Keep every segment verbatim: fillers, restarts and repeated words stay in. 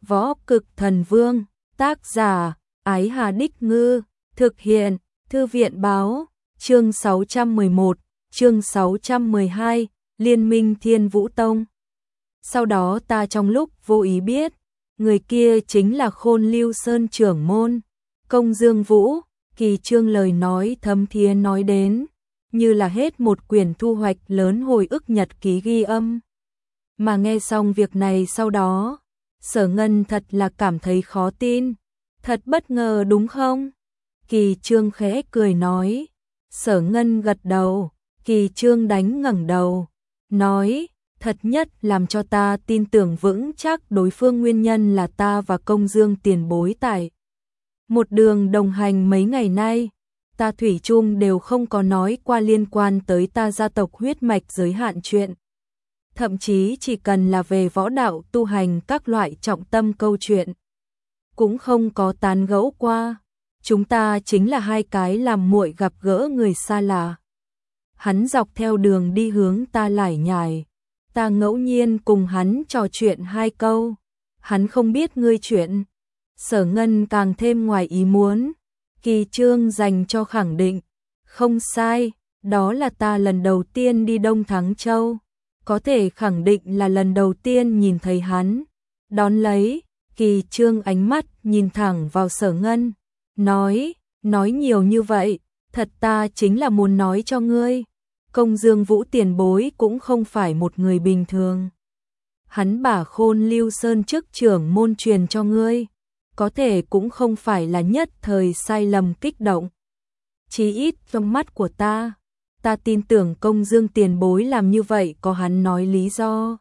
Võ Cực Thần Vương, tác giả, Ái Hà Đích Ngư, thực hiện, Thư viện báo, chương sáu trăm mười một, chương sáu trăm mười hai, Liên minh Thiên Vũ Tông. Sau đó ta trong lúc vô ý biết, người kia chính là Khôn Lưu Sơn trưởng môn, Công Dương Vũ. Kỳ Trương lời nói thấm thía nói đến, như là hết một quyển thu hoạch lớn hồi ức nhật ký ghi âm. Mà nghe xong việc này sau đó, Sở Ngân thật là cảm thấy khó tin, thật bất ngờ đúng không? Kỳ Trương khẽ cười nói. Sở Ngân gật đầu, Kỳ Trương đánh ngẩng đầu, nói, thật nhất làm cho ta tin tưởng vững chắc đối phương nguyên nhân là ta và Công Dương tiền bối tại một đường đồng hành mấy ngày nay, ta thủy chung đều không có nói qua liên quan tới ta gia tộc huyết mạch giới hạn chuyện. Thậm chí chỉ cần là về võ đạo tu hành các loại trọng tâm câu chuyện, cũng không có tán gẫu qua. Chúng ta chính là hai cái làm muội gặp gỡ người xa lạ. Hắn dọc theo đường đi hướng ta lải nhải, ta ngẫu nhiên cùng hắn trò chuyện hai câu, hắn không biết ngươi chuyện. Sở Ngân càng thêm ngoài ý muốn, Kỳ Trương dành cho khẳng định, không sai, đó là ta lần đầu tiên đi Đông Thắng Châu, có thể khẳng định là lần đầu tiên nhìn thấy hắn. Đón lấy, Kỳ Trương ánh mắt nhìn thẳng vào Sở Ngân, nói, nói nhiều như vậy, thật ta chính là muốn nói cho ngươi, Công Dương Vũ tiền bối cũng không phải một người bình thường. Hắn bả Khôn Lưu Sơn chức trưởng môn truyền cho ngươi, có thể cũng không phải là nhất thời sai lầm kích động. Chí ít trong mắt của ta, ta tin tưởng Công Dương tiền bối làm như vậy có hắn nói lý do.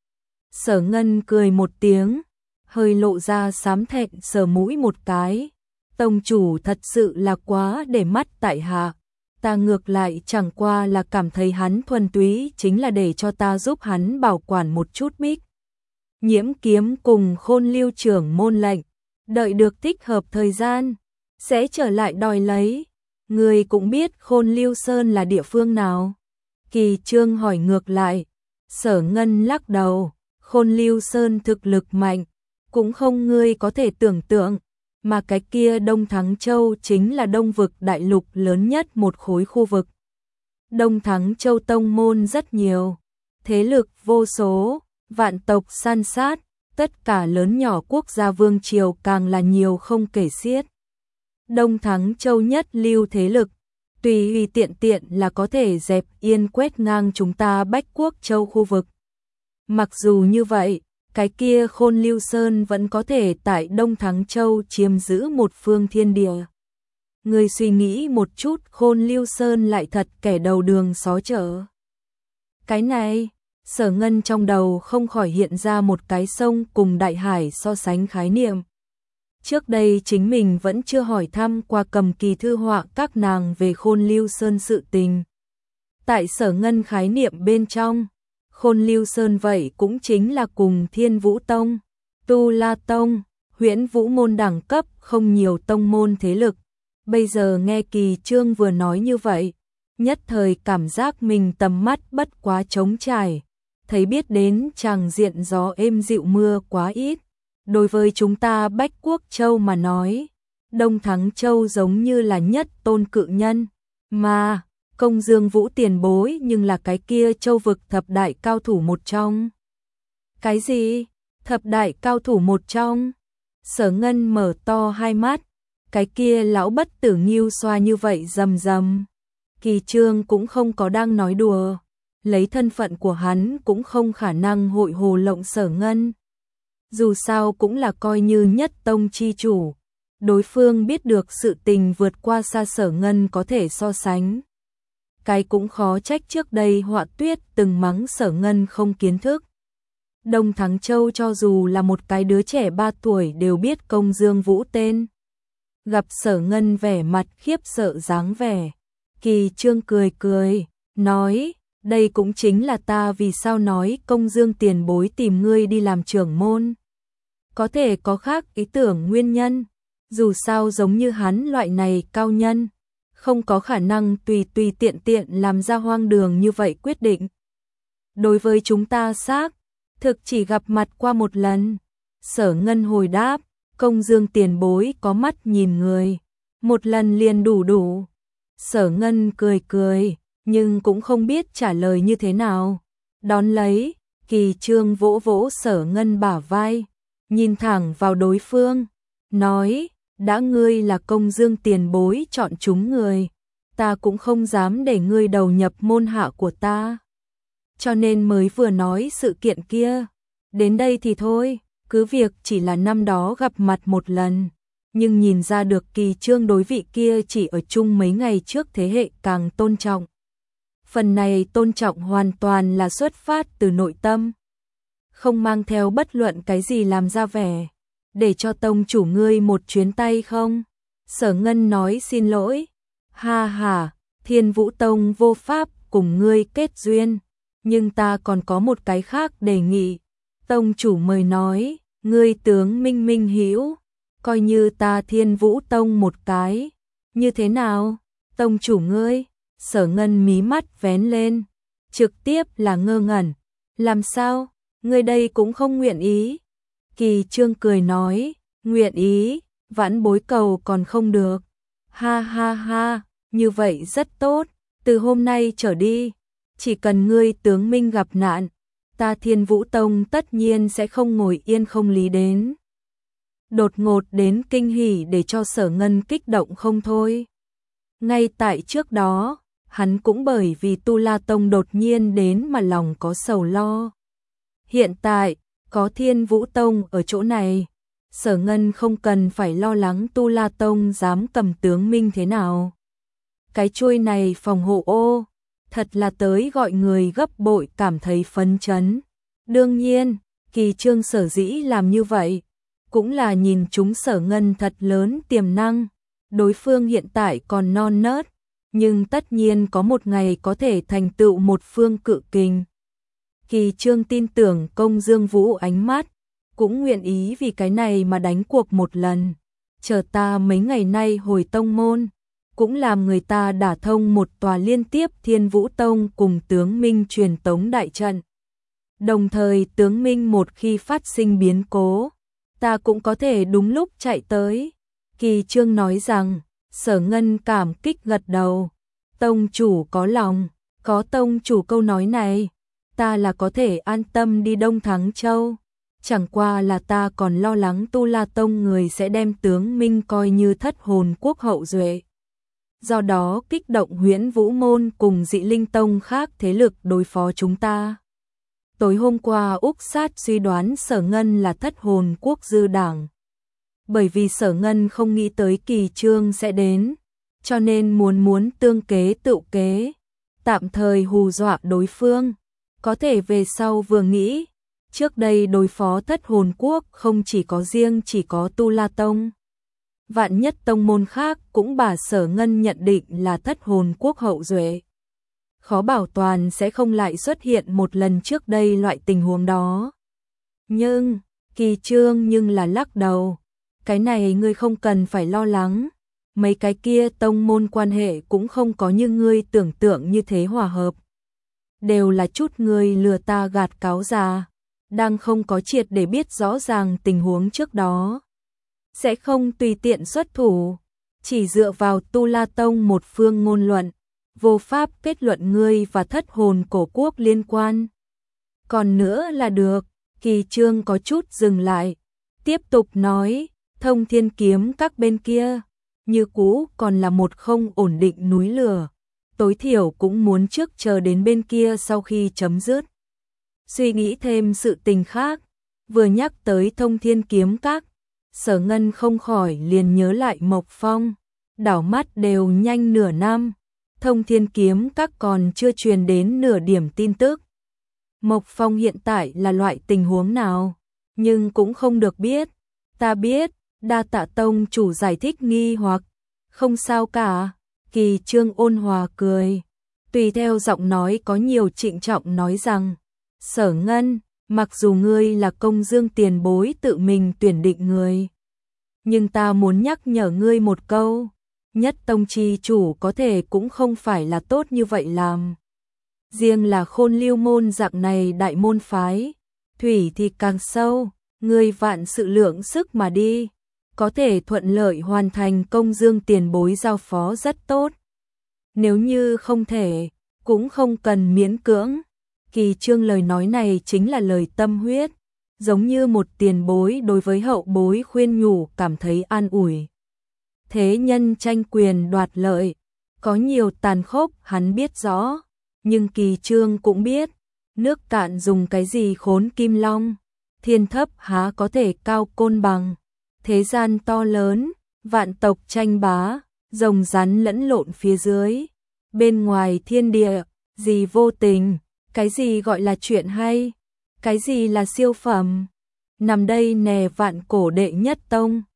Sở Ngân cười một tiếng, hơi lộ ra xám thẹn sờ mũi một cái. Tông chủ thật sự là quá để mắt tại hạ, ta ngược lại chẳng qua là cảm thấy hắn thuần túy chính là để cho ta giúp hắn bảo quản một chút bích Nhiễm kiếm cùng Khôn Lưu trưởng môn lệnh, đợi được thích hợp thời gian, sẽ trở lại đòi lấy. Người cũng biết Khôn Lưu Sơn là địa phương nào? Kỳ Trương hỏi ngược lại. Sở Ngân lắc đầu, Khôn Lưu Sơn thực lực mạnh, cũng không ngươi có thể tưởng tượng, mà cái kia Đông Thắng Châu chính là đông vực đại lục lớn nhất một khối khu vực. Đông Thắng Châu tông môn rất nhiều, thế lực vô số, vạn tộc san sát, tất cả lớn nhỏ quốc gia vương triều càng là nhiều không kể xiết. Đông Thắng Châu nhất lưu thế lực, tùy tùy tiện tiện là có thể dẹp yên quét ngang chúng ta Bách Quốc Châu khu vực. Mặc dù như vậy, cái kia Khôn Lưu Sơn vẫn có thể tại Đông Thắng Châu chiếm giữ một phương thiên địa. Người suy nghĩ một chút, Khôn Lưu Sơn lại thật kẻ đầu đường xó chợ. Cái này, Sở Ngân trong đầu không khỏi hiện ra một cái sông cùng đại hải so sánh khái niệm. Trước đây chính mình vẫn chưa hỏi thăm qua Cầm Kỳ thư họa các nàng về Khôn Lưu Sơn sự tình. Tại Sở Ngân khái niệm bên trong, Khôn Lưu Sơn vậy cũng chính là cùng Thiên Vũ Tông, Tu La Tông, Huyễn Vũ môn đẳng cấp không nhiều tông môn thế lực. Bây giờ nghe Kỳ Trương vừa nói như vậy, nhất thời cảm giác mình tầm mắt bất quá trống trải, thấy biết đến chàng diện gió êm dịu mưa quá ít. Đối với chúng ta Bách Quốc Châu mà nói, Đông Thắng Châu giống như là nhất tôn cự nhân, mà Công Dương Vũ tiền bối nhưng là cái kia châu vực thập đại cao thủ một trong. Cái gì? Thập đại cao thủ một trong? Sở Ngân mở to hai mắt, cái kia lão bất tử nghiêu xoa như vậy rầm rầm. Kỳ Trương cũng không có đang nói đùa, lấy thân phận của hắn cũng không khả năng hội hồ lộng Sở Ngân. Dù sao cũng là coi như nhất tông chi chủ, đối phương biết được sự tình vượt qua xa Sở Ngân có thể so sánh. Cái cũng khó trách trước đây Họa Tuyết từng mắng Sở Ngân không kiến thức. Đông Thắng Châu cho dù là một cái đứa trẻ ba tuổi đều biết Công Dương Vũ tên. Gặp Sở Ngân vẻ mặt khiếp sợ dáng vẻ, Kỳ Trương cười cười, nói, đây cũng chính là ta vì sao nói Công Dương tiền bối tìm ngươi đi làm trưởng môn. Có thể có khác ý tưởng nguyên nhân, dù sao giống như hắn loại này cao nhân, không có khả năng tùy tùy tiện tiện làm ra hoang đường như vậy quyết định. Đối với chúng ta xác, thực chỉ gặp mặt qua một lần. Sở Ngân hồi đáp, công dương tiền bối có mắt nhìn người, một lần liền đủ đủ. Sở Ngân cười cười, nhưng cũng không biết trả lời như thế nào. Đón lấy, Kỳ Trương vỗ vỗ Sở Ngân bả vai, nhìn thẳng vào đối phương, nói, đã ngươi là công dương tiền bối chọn chúng người, ta cũng không dám để ngươi đầu nhập môn hạ của ta. Cho nên mới vừa nói sự kiện kia, đến đây thì thôi, cứ việc chỉ là năm đó gặp mặt một lần, nhưng nhìn ra được Kỳ Trương đối vị kia chỉ ở chung mấy ngày trước thế hệ càng tôn trọng. Phần này tôn trọng hoàn toàn là xuất phát từ nội tâm, không mang theo bất luận cái gì làm ra vẻ. Để cho tông chủ ngươi một chuyến tay không? Sở Ngân nói xin lỗi. Ha ha, Thiên Vũ Tông vô pháp cùng ngươi kết duyên, nhưng ta còn có một cái khác đề nghị. Tông chủ mời nói, ngươi tướng minh minh hữu, coi như ta Thiên Vũ Tông một cái. Như thế nào? Tông chủ ngươi? Sở Ngân mí mắt vén lên, trực tiếp là ngơ ngẩn. Làm sao? Ngươi đây cũng không nguyện ý? Kỳ Trương cười nói, nguyện ý, vãn bối cầu còn không được. Ha ha ha, như vậy rất tốt, từ hôm nay trở đi, chỉ cần ngươi tướng minh gặp nạn, ta Thiên Vũ Tông tất nhiên sẽ không ngồi yên không lý đến. Đột ngột đến kinh hỉ để cho Sở Ngân kích động không thôi. Ngay tại trước đó, hắn cũng bởi vì Tu La Tông đột nhiên đến mà lòng có sầu lo. Hiện tại, có Thiên Vũ Tông ở chỗ này, Sở Ngân không cần phải lo lắng Tu La Tông dám cầm tướng minh thế nào. Cái chuôi này phòng hộ ô, thật là tới gọi người gấp bội cảm thấy phấn chấn. Đương nhiên, Kỳ Trương sở dĩ làm như vậy, cũng là nhìn chúng Sở Ngân thật lớn tiềm năng. Đối phương hiện tại còn non nớt, nhưng tất nhiên có một ngày có thể thành tựu một phương cự kình. Kỳ Trương tin tưởng công dương vũ ánh mắt, cũng nguyện ý vì cái này mà đánh cuộc một lần. Chờ ta mấy ngày nay hồi tông môn, cũng làm người ta đả thông một tòa liên tiếp Thiên Vũ Tông cùng tướng minh truyền tống đại trận. Đồng thời tướng minh một khi phát sinh biến cố, ta cũng có thể đúng lúc chạy tới. Kỳ Trương nói rằng, Sở Ngân cảm kích gật đầu. Tông chủ có lòng, có tông chủ câu nói này, ta là có thể an tâm đi Đông Thắng Châu. Chẳng qua là ta còn lo lắng Tu La Tông người sẽ đem tướng minh coi như thất hồn quốc hậu duệ. Do đó kích động Huyễn Vũ Môn cùng Dị Linh Tông khác thế lực đối phó chúng ta. Tối hôm qua Úc Sát suy đoán Sở Ngân là thất hồn quốc dư đảng. Bởi vì Sở Ngân không nghĩ tới Kỳ Trương sẽ đến, cho nên muốn muốn tương kế tự kế, tạm thời hù dọa đối phương. Có thể về sau vừa nghĩ, trước đây đối phó thất hồn quốc không chỉ có riêng chỉ có Tu La Tông. Vạn nhất tông môn khác cũng bà Sở Ngân nhận định là thất hồn quốc hậu duệ. Khó bảo toàn sẽ không lại xuất hiện một lần trước đây loại tình huống đó. Nhưng, Kỳ Trương nhưng là lắc đầu. Cái này ngươi không cần phải lo lắng. Mấy cái kia tông môn quan hệ cũng không có như ngươi tưởng tượng như thế hòa hợp. Đều là chút ngươi lừa ta gạt cáo già, đang không có triệt để biết rõ ràng tình huống trước đó. Sẽ không tùy tiện xuất thủ, chỉ dựa vào Tu La Tông một phương ngôn luận, vô pháp kết luận ngươi và thất hồn cổ quốc liên quan. Còn nữa là được, Kỳ Trương có chút dừng lại, tiếp tục nói, Thông Thiên Kiếm các bên kia, như cũ còn là một không ổn định núi lửa, tối thiểu cũng muốn trước chờ đến bên kia sau khi chấm dứt. Suy nghĩ thêm sự tình khác, vừa nhắc tới Thông Thiên Kiếm các, Sở Ngân không khỏi liền nhớ lại Mộc Phong, đảo mắt đều nhanh nửa năm, Thông Thiên Kiếm các còn chưa truyền đến nửa điểm tin tức. Mộc Phong hiện tại là loại tình huống nào, nhưng cũng không được biết. Ta biết, đa tạ tông chủ giải thích nghi hoặc, không sao cả. Kỳ Trương ôn hòa cười, tùy theo giọng nói có nhiều trịnh trọng nói rằng, Sở Ngân, mặc dù ngươi là công dương tiền bối tự mình tuyển định người, nhưng ta muốn nhắc nhở ngươi một câu, nhất tông chi chủ có thể cũng không phải là tốt như vậy làm. Riêng là Khôn Lưu môn dạng này đại môn phái, thủy thì càng sâu, Ngươi vạn sự lượng sức mà đi, có thể thuận lợi hoàn thành công Dương tiền bối giao phó rất tốt. Nếu như không thể, cũng không cần miễn cưỡng. Kỳ Trương lời nói này chính là lời tâm huyết, giống như một tiền bối đối với hậu bối khuyên nhủ, cảm thấy an ủi. Thế nhân tranh quyền đoạt lợi, có nhiều tàn khốc hắn biết rõ, nhưng Kỳ Trương cũng biết, nước cạn dùng cái gì khốn kim long, thiên thấp há có thể cao côn bằng. Thế gian to lớn, vạn tộc tranh bá, rồng rắn lẫn lộn phía dưới. Bên ngoài thiên địa, gì vô tình, cái gì gọi là chuyện hay, cái gì là siêu phẩm. Nằm đây nè vạn cổ đệ nhất tông.